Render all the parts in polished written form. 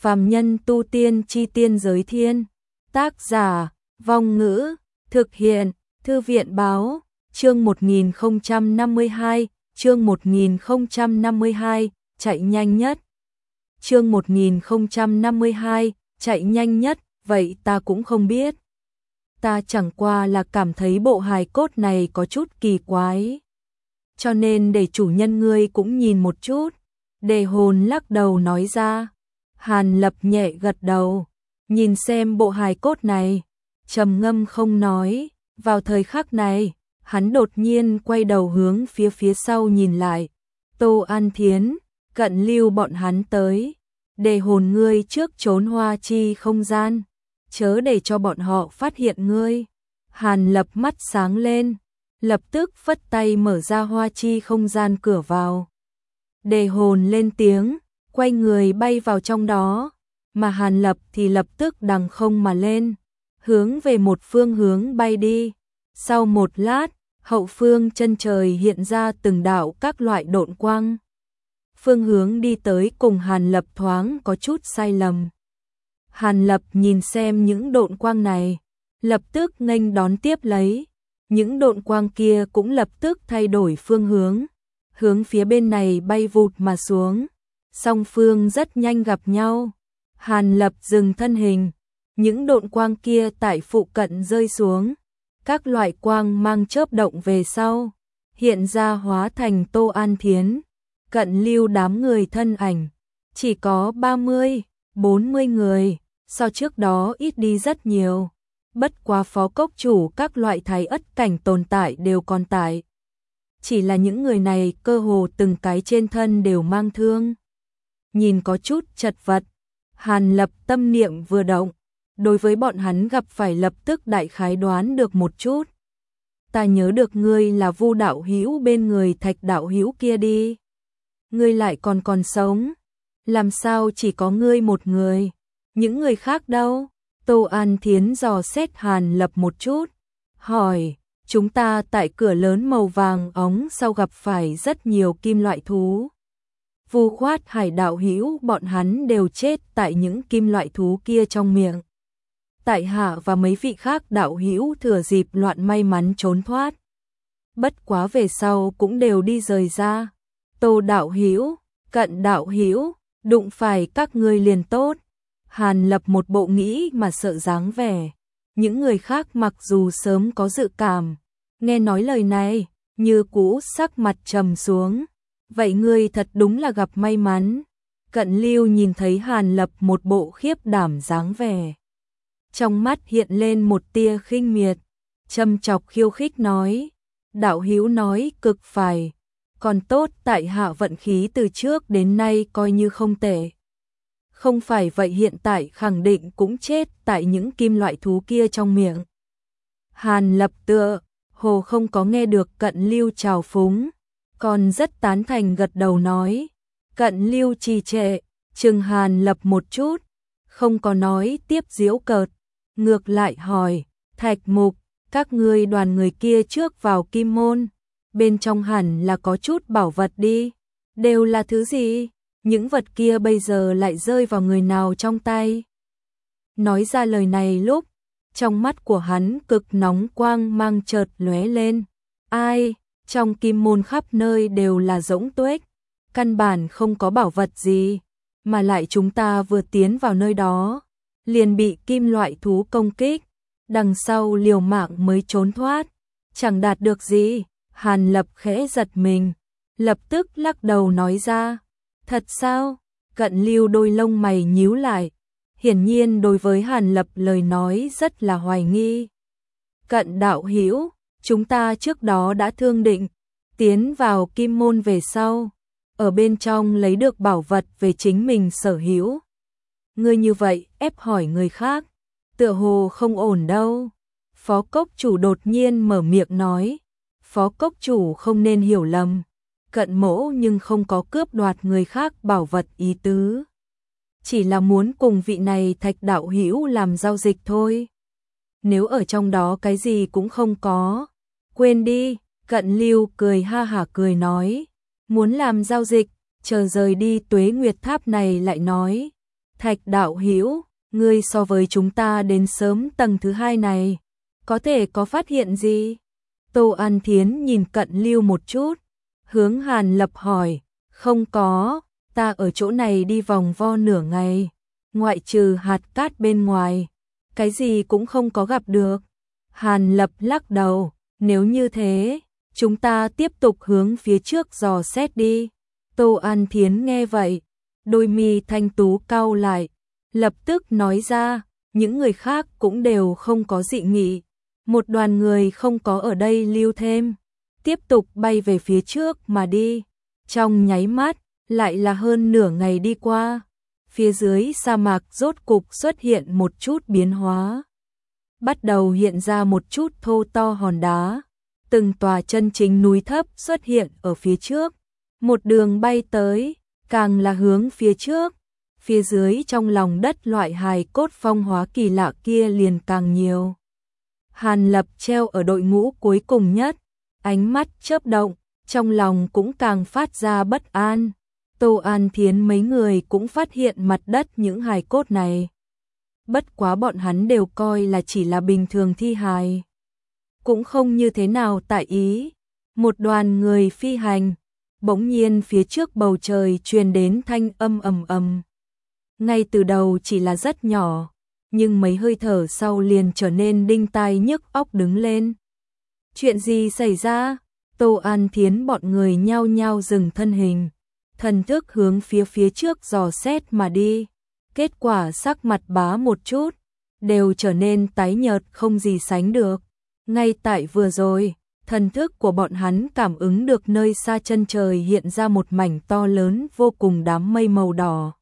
Phàm nhân tu tiên chi tiên giới thiên. Tác giả, Vong Ngữ, thực hiện, Thư viện báo, chương 1052, chương 1052, chạy nhanh nhất. Chương 1052, chạy nhanh nhất, vậy ta cũng không biết. Ta chẳng qua là cảm thấy bộ hài cốt này có chút kỳ quái. Cho nên để chủ nhân ngươi cũng nhìn một chút. Đề Hồn lắc đầu nói ra. Hàn Lập nhẹ gật đầu, nhìn xem bộ hài cốt này, trầm ngâm không nói. Vào thời khắc này, hắn đột nhiên quay đầu hướng phía sau nhìn lại. Tô An Thiến, Cận Lưu bọn hắn tới. Đề Hồn ngươi trước trốn hoa chi không gian, chớ để cho bọn họ phát hiện ngươi. Hàn Lập mắt sáng lên, lập tức phất tay mở ra hoa chi không gian cửa vào. Đề Hồn lên tiếng, quay người bay vào trong đó, mà Hàn Lập thì lập tức đằng không mà lên, hướng về một phương hướng bay đi. Sau một lát, hậu phương chân trời hiện ra từng đạo các loại độn quang. Phương hướng đi tới cùng Hàn Lập thoáng có chút sai lầm. Hàn Lập nhìn xem những độn quang này, lập tức nghênh đón tiếp lấy. Những độn quang kia cũng lập tức thay đổi phương hướng phía bên này bay vụt mà xuống. Song phương rất nhanh gặp nhau. Hàn Lập dừng thân hình, những độn quang kia tại phụ cận rơi xuống. Các loại quang mang chớp động về sau, hiện ra hóa thành Tô An Thiến, Cận Lưu đám người thân ảnh. Chỉ có 30, 40 người, so trước đó ít đi rất nhiều. Bất quá phó cốc chủ các loại thái ất cảnh tồn tại đều còn tại. Chỉ là những người này cơ hồ từng cái trên thân đều mang thương, nhìn có chút chật vật. Hàn Lập tâm niệm vừa động, đối với bọn hắn gặp phải lập tức đại khái đoán được một chút. Ta nhớ được ngươi là Vu đạo hữu bên người Thạch đạo hữu kia đi. Ngươi lại còn sống, làm sao chỉ có ngươi một người, những người khác đâu? Tô An Thiến dò xét Hàn Lập một chút, hỏi, chúng ta tại cửa lớn màu vàng óng sau gặp phải rất nhiều kim loại thú. Vu Khoát Hải đạo hữu bọn hắn đều chết tại những kim loại thú kia trong miệng. Tại hạ và mấy vị khác đạo hữu thừa dịp loạn may mắn trốn thoát. Bất quá về sau cũng đều đi rời ra. Tô đạo hữu, Cận đạo hữu, đụng phải các ngươi liền tốt. Hàn Lập một bộ nghĩ mà sợ dáng vẻ. Những người khác mặc dù sớm có dự cảm, nghe nói lời này, như cũ sắc mặt trầm xuống. Vậy ngươi thật đúng là gặp may mắn. Cận Lưu nhìn thấy Hàn Lập một bộ khiếp đảm dáng vẻ, trong mắt hiện lên một tia khinh miệt, châm chọc khiêu khích nói, đạo hữu nói cực phải, còn tốt tại hạ vận khí từ trước đến nay coi như không tệ. Không phải vậy hiện tại khẳng định cũng chết tại những kim loại thú kia trong miệng. Hàn Lập tựa hồ không có nghe được Cận Lưu trào phúng, còn rất tán thành gật đầu nói. Cận Lưu trì trệ, chừng Hàn Lập một chút, không có nói tiếp giễu cợt, ngược lại hỏi, Thạch Mục, các ngươi đoàn người kia trước vào Kim Môn, bên trong hẳn là có chút bảo vật đi, đều là thứ gì? Những vật kia bây giờ lại rơi vào người nào trong tay? Nói ra lời này lúc, trong mắt của hắn cực nóng quang mang chợt lóe lên. Ai, trong Kim Môn khắp nơi đều là rỗng tuếch, căn bản không có bảo vật gì, mà lại chúng ta vừa tiến vào nơi đó, liền bị kim loại thú công kích, đằng sau liều mạng mới trốn thoát, chẳng đạt được gì. Hàn Lập khẽ giật mình, lập tức lắc đầu nói ra. Thật sao? Cận Lưu đôi lông mày nhíu lại, hiển nhiên đối với Hàn Lập lời nói rất là hoài nghi. Cận đạo hữu, chúng ta trước đó đã thương định, tiến vào Kim Môn về sau, ở bên trong lấy được bảo vật về chính mình sở hữu. Ngươi như vậy ép hỏi người khác, tựa hồ không ổn đâu. Phó cốc chủ đột nhiên mở miệng nói. Phó cốc chủ không nên hiểu lầm, Cận mỗ nhưng không có cướp đoạt người khác bảo vật ý tứ, chỉ là muốn cùng vị này Thạch đạo hữu làm giao dịch thôi. Nếu ở trong đó cái gì cũng không có, quên đi. Cận Lưu cười ha hả cười nói, muốn làm giao dịch, chờ rời đi Tuế Nguyệt Tháp này lại nói. Thạch đạo hữu, ngươi so với chúng ta đến sớm tầng thứ 2 này, có thể có phát hiện gì? Tô An Thiến nhìn Cận Lưu một chút, hướng Hàn Lập hỏi, không có, ta ở chỗ này đi vòng vo nửa ngày, ngoại trừ hạt cát bên ngoài, cái gì cũng không có gặp được. Hàn Lập lắc đầu, nếu như thế, chúng ta tiếp tục hướng phía trước dò xét đi. Tô An Thiến nghe vậy, đôi mi thanh tú cau lại, lập tức nói ra, những người khác cũng đều không có dị nghị. Một đoàn người không có ở đây lưu thêm, tiếp tục bay về phía trước mà đi. Trong nháy mắt, lại là hơn nửa ngày đi qua, phía dưới sa mạc rốt cục xuất hiện một chút biến hóa. Bắt đầu hiện ra một chút thô to hòn đá, từng tòa chân chính núi thấp xuất hiện ở phía trước, một đường bay tới, càng là hướng phía trước, phía dưới trong lòng đất loại hài cốt phong hóa kỳ lạ kia liền càng nhiều. Hàn Lập treo ở đội ngũ cuối cùng nhất, ánh mắt chớp động, trong lòng cũng càng phát ra bất an. Tô An Thiến mấy người cũng phát hiện mặt đất những hài cốt này. Bất quá bọn hắn đều coi là chỉ là bình thường thi hài, cũng không như thế nào tại ý. Một đoàn người phi hành, bỗng nhiên phía trước bầu trời truyền đến thanh âm ầm ầm. Ngay từ đầu chỉ là rất nhỏ, nhưng mấy hơi thở sau liền trở nên đinh tai nhức óc đứng lên. Chuyện gì xảy ra? Tô An Thiến bọn người nhao nhao dừng thân hình, thần thức hướng phía trước dò xét mà đi. Kết quả sắc mặt bá một chút, đều trở nên tái nhợt không gì sánh được. Ngay tại vừa rồi, thần thức của bọn hắn cảm ứng được nơi xa chân trời hiện ra một mảnh to lớn vô cùng đám mây màu đỏ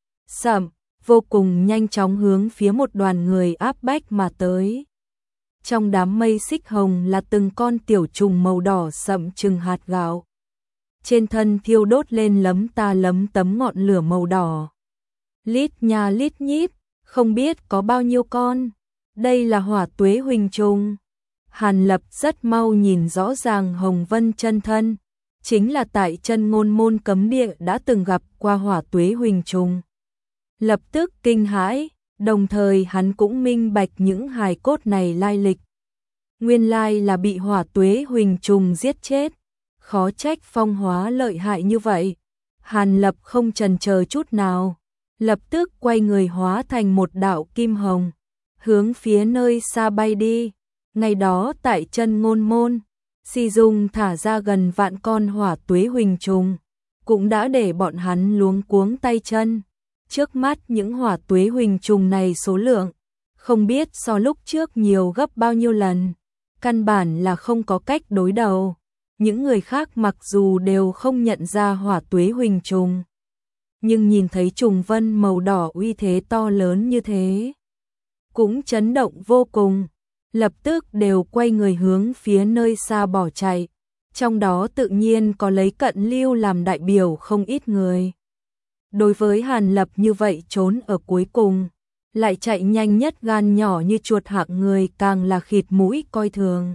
sậm, vô cùng nhanh chóng hướng phía một đoàn người áp bách mà tới. Trong đám mây xích hồng là từng con tiểu trùng màu đỏ sậm chừng hạt gạo. Trên thân thiêu đốt lên lấm ta lấm tấm ngọn lửa màu đỏ. Lít nha lít nhít, không biết có bao nhiêu con. Đây là hỏa tuế huỳnh trùng. Hàn Lập rất mau nhìn rõ ràng Hồng Vân chân thân, chính là tại chân Ngôn Môn cấm địa đã từng gặp qua hỏa tuế huỳnh trùng. Lập tức kinh hãi, đồng thời hắn cũng minh bạch những hài cốt này lai lịch. Nguyên lai là bị hỏa tuế huỳnh trùng giết chết, khó trách phong hóa lợi hại như vậy. Hàn Lập không chần chờ chút nào, lập tức quay người hóa thành một đạo kim hồng, hướng phía nơi xa bay đi. Ngày đó tại chân Ngôn Môn, Si Dung thả ra gần vạn con hỏa tuế huỳnh trùng, cũng đã để bọn hắn luống cuống tay chân. Trước mắt những hỏa tuế huỳnh trùng này số lượng, không biết so lúc trước nhiều gấp bao nhiêu lần, căn bản là không có cách đối đầu. Những người khác mặc dù đều không nhận ra hỏa tuế huỳnh trùng, nhưng nhìn thấy trùng vân màu đỏ uy thế to lớn như thế, cũng chấn động vô cùng, lập tức đều quay người hướng phía nơi xa bỏ chạy. Trong đó tự nhiên có lấy Cận Lưu làm đại biểu không ít người. Đối với Hàn Lập như vậy trốn ở cuối cùng, lại chạy nhanh nhất gan nhỏ như chuột hạng người càng là khịt mũi coi thường.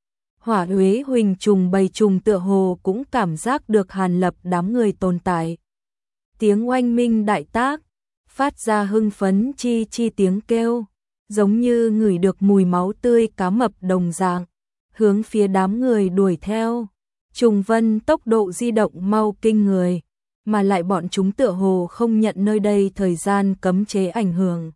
Hỏa tuế huỳnh trùng bầy trùng tựa hồ cũng cảm giác được Hàn Lập đám người tồn tại. Tiếng oanh minh đại tác, phát ra hưng phấn chi chi tiếng kêu, giống như ngửi được mùi máu tươi cá mập đồng dạng, hướng phía đám người đuổi theo. Trùng vân tốc độ di động mau kinh người, mà lại bọn chúng tựa hồ không nhận nơi đây thời gian cấm chế ảnh hưởng.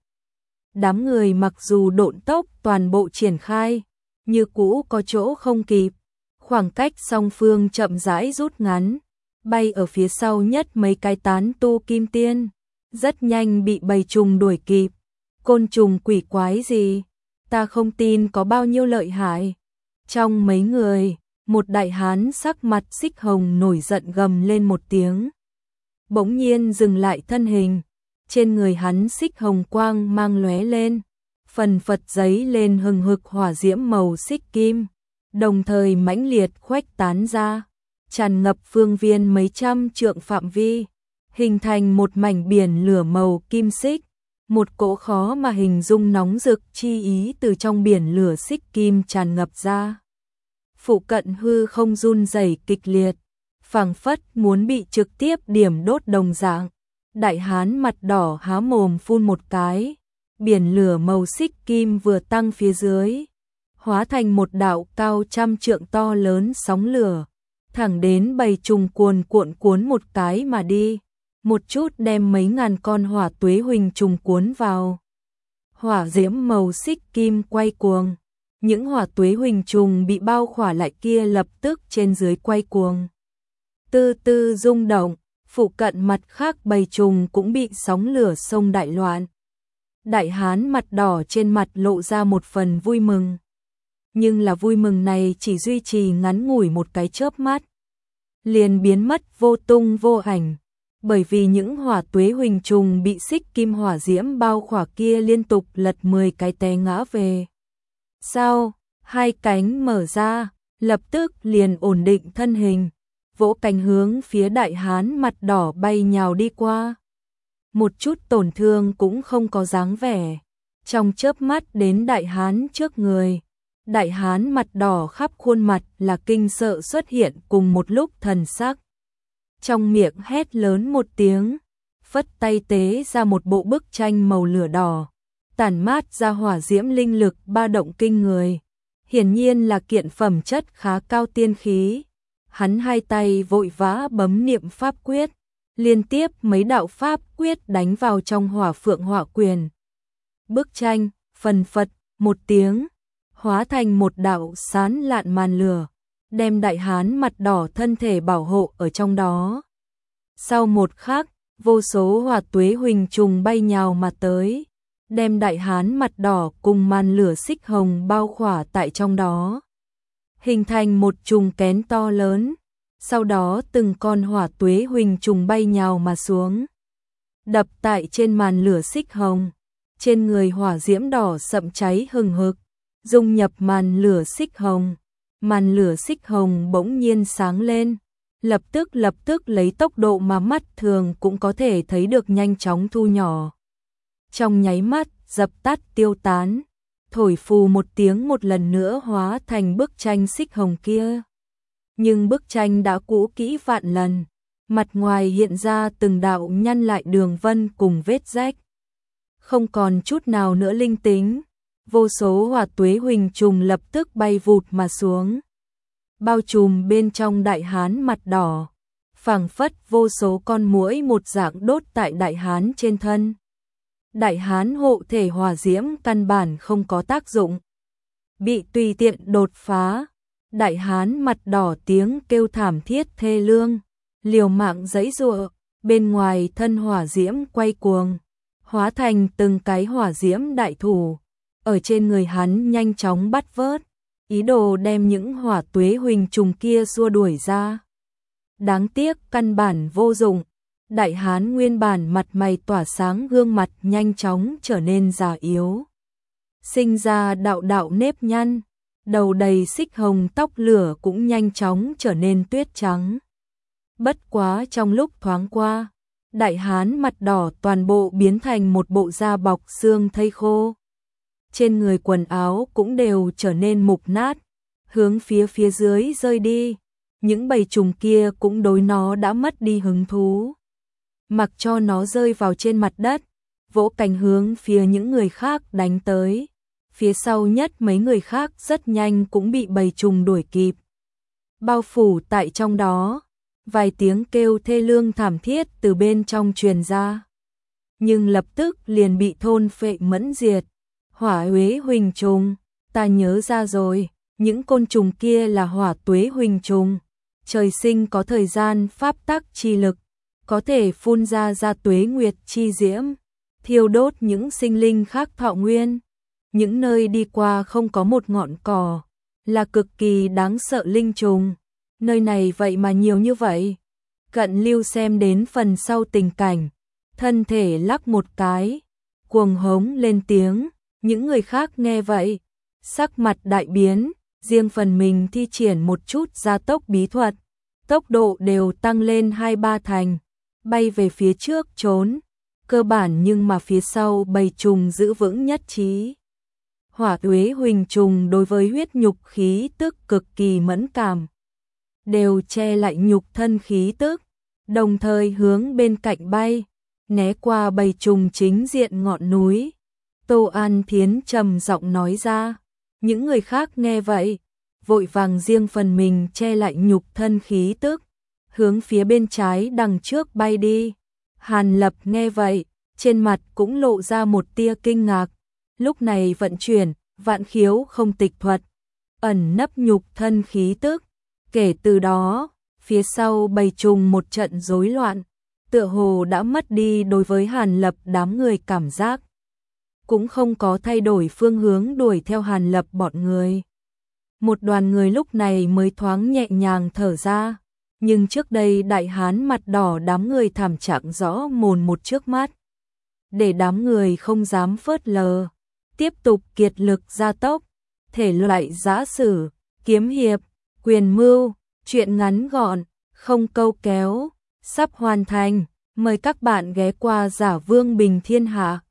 Đám người mặc dù độn tốc toàn bộ triển khai, như cũ có chỗ không kịp, khoảng cách song phương chậm rãi rút ngắn, bay ở phía sau nhất mấy cái tán tu kim tiên, rất nhanh bị bầy trùng đuổi kịp. Côn trùng quỷ quái gì, ta không tin có bao nhiêu lợi hại. Trong mấy người, một đại hán sắc mặt xích hồng nổi giận gầm lên một tiếng, bỗng nhiên dừng lại thân hình, trên người hắn xích hồng quang mang lóe lên, phần phật giấy lên hừng hực hỏa diễm màu xích kim, đồng thời mãnh liệt khuếch tán ra, tràn ngập phương viên mấy trăm trượng phạm vi, hình thành một mảnh biển lửa màu kim xích. Một cỗ khó mà hình dung nóng rực chi ý từ trong biển lửa xích kim tràn ngập ra. Phụ cận hư không run rẩy kịch liệt, phảng phất muốn bị trực tiếp điểm đốt đồng dạng. Đại hán mặt đỏ há mồm phun một cái, biển lửa màu xích kim vừa tăng phía dưới, hóa thành một đạo cao trăm trượng to lớn sóng lửa, thẳng đến bầy trùng cuồn cuộn cuốn một cái mà đi, một chút đem mấy ngàn con hỏa tuế huỳnh trùng cuốn vào. Hỏa diễm màu xích kim quay cuồng, những hỏa tuế huỳnh trùng bị bao khỏa lại kia lập tức trên dưới quay cuồng. Từ từ rung động, phụ cận mặt khác bầy trùng cũng bị sóng lửa sông đại loạn. Đại hán mặt đỏ trên mặt lộ ra một phần vui mừng. Nhưng là vui mừng này chỉ duy trì ngắn ngủi một cái chớp mắt, liền biến mất vô tung vô ảnh, bởi vì những hỏa tuế huỳnh trùng bị xích kim hỏa diễm bao khỏa kia liên tục lật 10 cái té ngã về. Sau, hai cánh mở ra, lập tức liền ổn định thân hình, vỗ cánh hướng phía đại hán mặt đỏ bay nhào đi qua. Một chút tổn thương cũng không có dáng vẻ, trong chớp mắt đến đại hán trước người. Đại hán mặt đỏ khắp khuôn mặt là kinh sợ xuất hiện cùng một lúc thần sắc. Trong miệng hét lớn một tiếng, phất tay tế ra một bộ bức tranh màu lửa đỏ, tản mát ra hỏa diễm linh lực ba động kinh người. Hiển nhiên là kiện phẩm chất khá cao tiên khí. Hắn hai tay vội vã bấm niệm pháp quyết, liên tiếp mấy đạo pháp quyết đánh vào trong hỏa phượng hỏa quyền. Bức tranh, phần phật, một tiếng, hóa thành một đạo sán lạn màn lửa, đem đại hán mặt đỏ thân thể bảo hộ ở trong đó. Sau một khắc, vô số hỏa tuế huỳnh trùng bay nhào mà tới, đem đại hán mặt đỏ cùng màn lửa xích hồng bao khỏa tại trong đó, hình thành một trùng kén to lớn. Sau đó từng con hỏa tuế huỳnh trùng bay nhào mà xuống, đập tại trên màn lửa xích hồng, trên người hỏa diễm đỏ sậm cháy hừng hực, dung nhập màn lửa xích hồng. Màn lửa xích hồng bỗng nhiên sáng lên, lập tức lấy tốc độ mà mắt thường cũng có thể thấy được nhanh chóng thu nhỏ. Trong nháy mắt, dập tắt tiêu tán, thổi phù một tiếng một lần nữa hóa thành bức tranh xích hồng kia. Nhưng bức tranh đã cũ kỹ vạn lần, mặt ngoài hiện ra từng đạo nhăn lại đường vân cùng vết rách. Không còn chút nào nữa linh tính, vô số hỏa tuế huỳnh trùng lập tức bay vụt mà xuống, bao trùm bên trong đại hán mặt đỏ, phảng phất vô số con muỗi một dạng đốt tại đại hán trên thân. Đại hán hộ thể hỏa diễm căn bản không có tác dụng, bị tùy tiện đột phá. Đại hán mặt đỏ tiếng kêu thảm thiết thê lương, liều mạng giãy giụa, bên ngoài thân hỏa diễm quay cuồng, hóa thành từng cái hỏa diễm đại thủ, ở trên người hắn nhanh chóng bắt vớt, ý đồ đem những hỏa tuế huỳnh trùng kia xua đuổi ra. Đáng tiếc căn bản vô dụng, đại hán nguyên bản mặt mày tỏa sáng gương mặt nhanh chóng trở nên già yếu, sinh ra đạo đạo nếp nhăn. Đầu đầy xích hồng tóc lửa cũng nhanh chóng trở nên tuyết trắng. Bất quá trong lúc thoáng qua, đại hán mặt đỏ toàn bộ biến thành một bộ da bọc xương thây khô. Trên người quần áo cũng đều trở nên mục nát, hướng phía dưới rơi đi. Những bầy trùng kia cũng đối nó đã mất đi hứng thú, mặc cho nó rơi vào trên mặt đất, vỗ cánh hướng phía những người khác đánh tới. Phía sau nhất mấy người khác rất nhanh cũng bị bầy trùng đuổi kịp, bao phủ tại trong đó. Vài tiếng kêu thê lương thảm thiết từ bên trong truyền ra, nhưng lập tức liền bị thôn phệ mẫn diệt. Hỏa tuế huỳnh trùng, ta nhớ ra rồi, những côn trùng kia là hỏa tuế huỳnh trùng, trời sinh có thời gian pháp tắc chi lực, có thể phun ra tuế nguyệt chi diễm, thiêu đốt những sinh linh khác thọ nguyên. Những nơi đi qua không có một ngọn cỏ, là cực kỳ đáng sợ linh trùng. Nơi này vậy mà nhiều như vậy. Cận Lưu xem đến phần sau tình cảnh, thân thể lắc một cái, cuồng hống lên tiếng. Những người khác nghe vậy, sắc mặt đại biến, riêng phần mình thi triển một chút gia tốc bí thuật, tốc độ đều tăng lên 2-3 thành, bay về phía trước trốn. Cơ bản nhưng mà phía sau bầy trùng giữ vững nhất trí. Hỏa tuế huỳnh trùng đối với huyết nhục khí tức cực kỳ mẫn cảm, đều che lại nhục thân khí tức, đồng thời hướng bên cạnh bay. né qua bầy trùng chính diện ngọn núi. Tô An Thiến trầm giọng nói ra, những người khác nghe vậy, vội vàng riêng phần mình che lại nhục thân khí tức, hướng phía bên trái đằng trước bay đi. Hàn Lập nghe vậy, trên mặt cũng lộ ra một tia kinh ngạc, lúc này vận chuyển Vạn Khiếu Không Tịch thuật, ẩn nấp nhục thân khí tức. Kể từ đó, phía sau bầy trùng một trận rối loạn, tựa hồ đã mất đi đối với Hàn Lập đám người cảm giác, cũng không có thay đổi phương hướng đuổi theo Hàn Lập bọn người. Một đoàn người lúc này mới thoáng nhẹ nhàng thở ra, nhưng trước đây đại hán mặt đỏ đám người thảm trạng rõ mồn một trước mắt. Để đám người không dám phớt lờ, tiếp tục kiệt lực gia tốc, thể loại giã sử, kiếm hiệp, quyền mưu, truyện ngắn gọn, không câu kéo, sắp hoàn thành. Mời các bạn ghé qua Giả Vương Bình Thiên Hạ.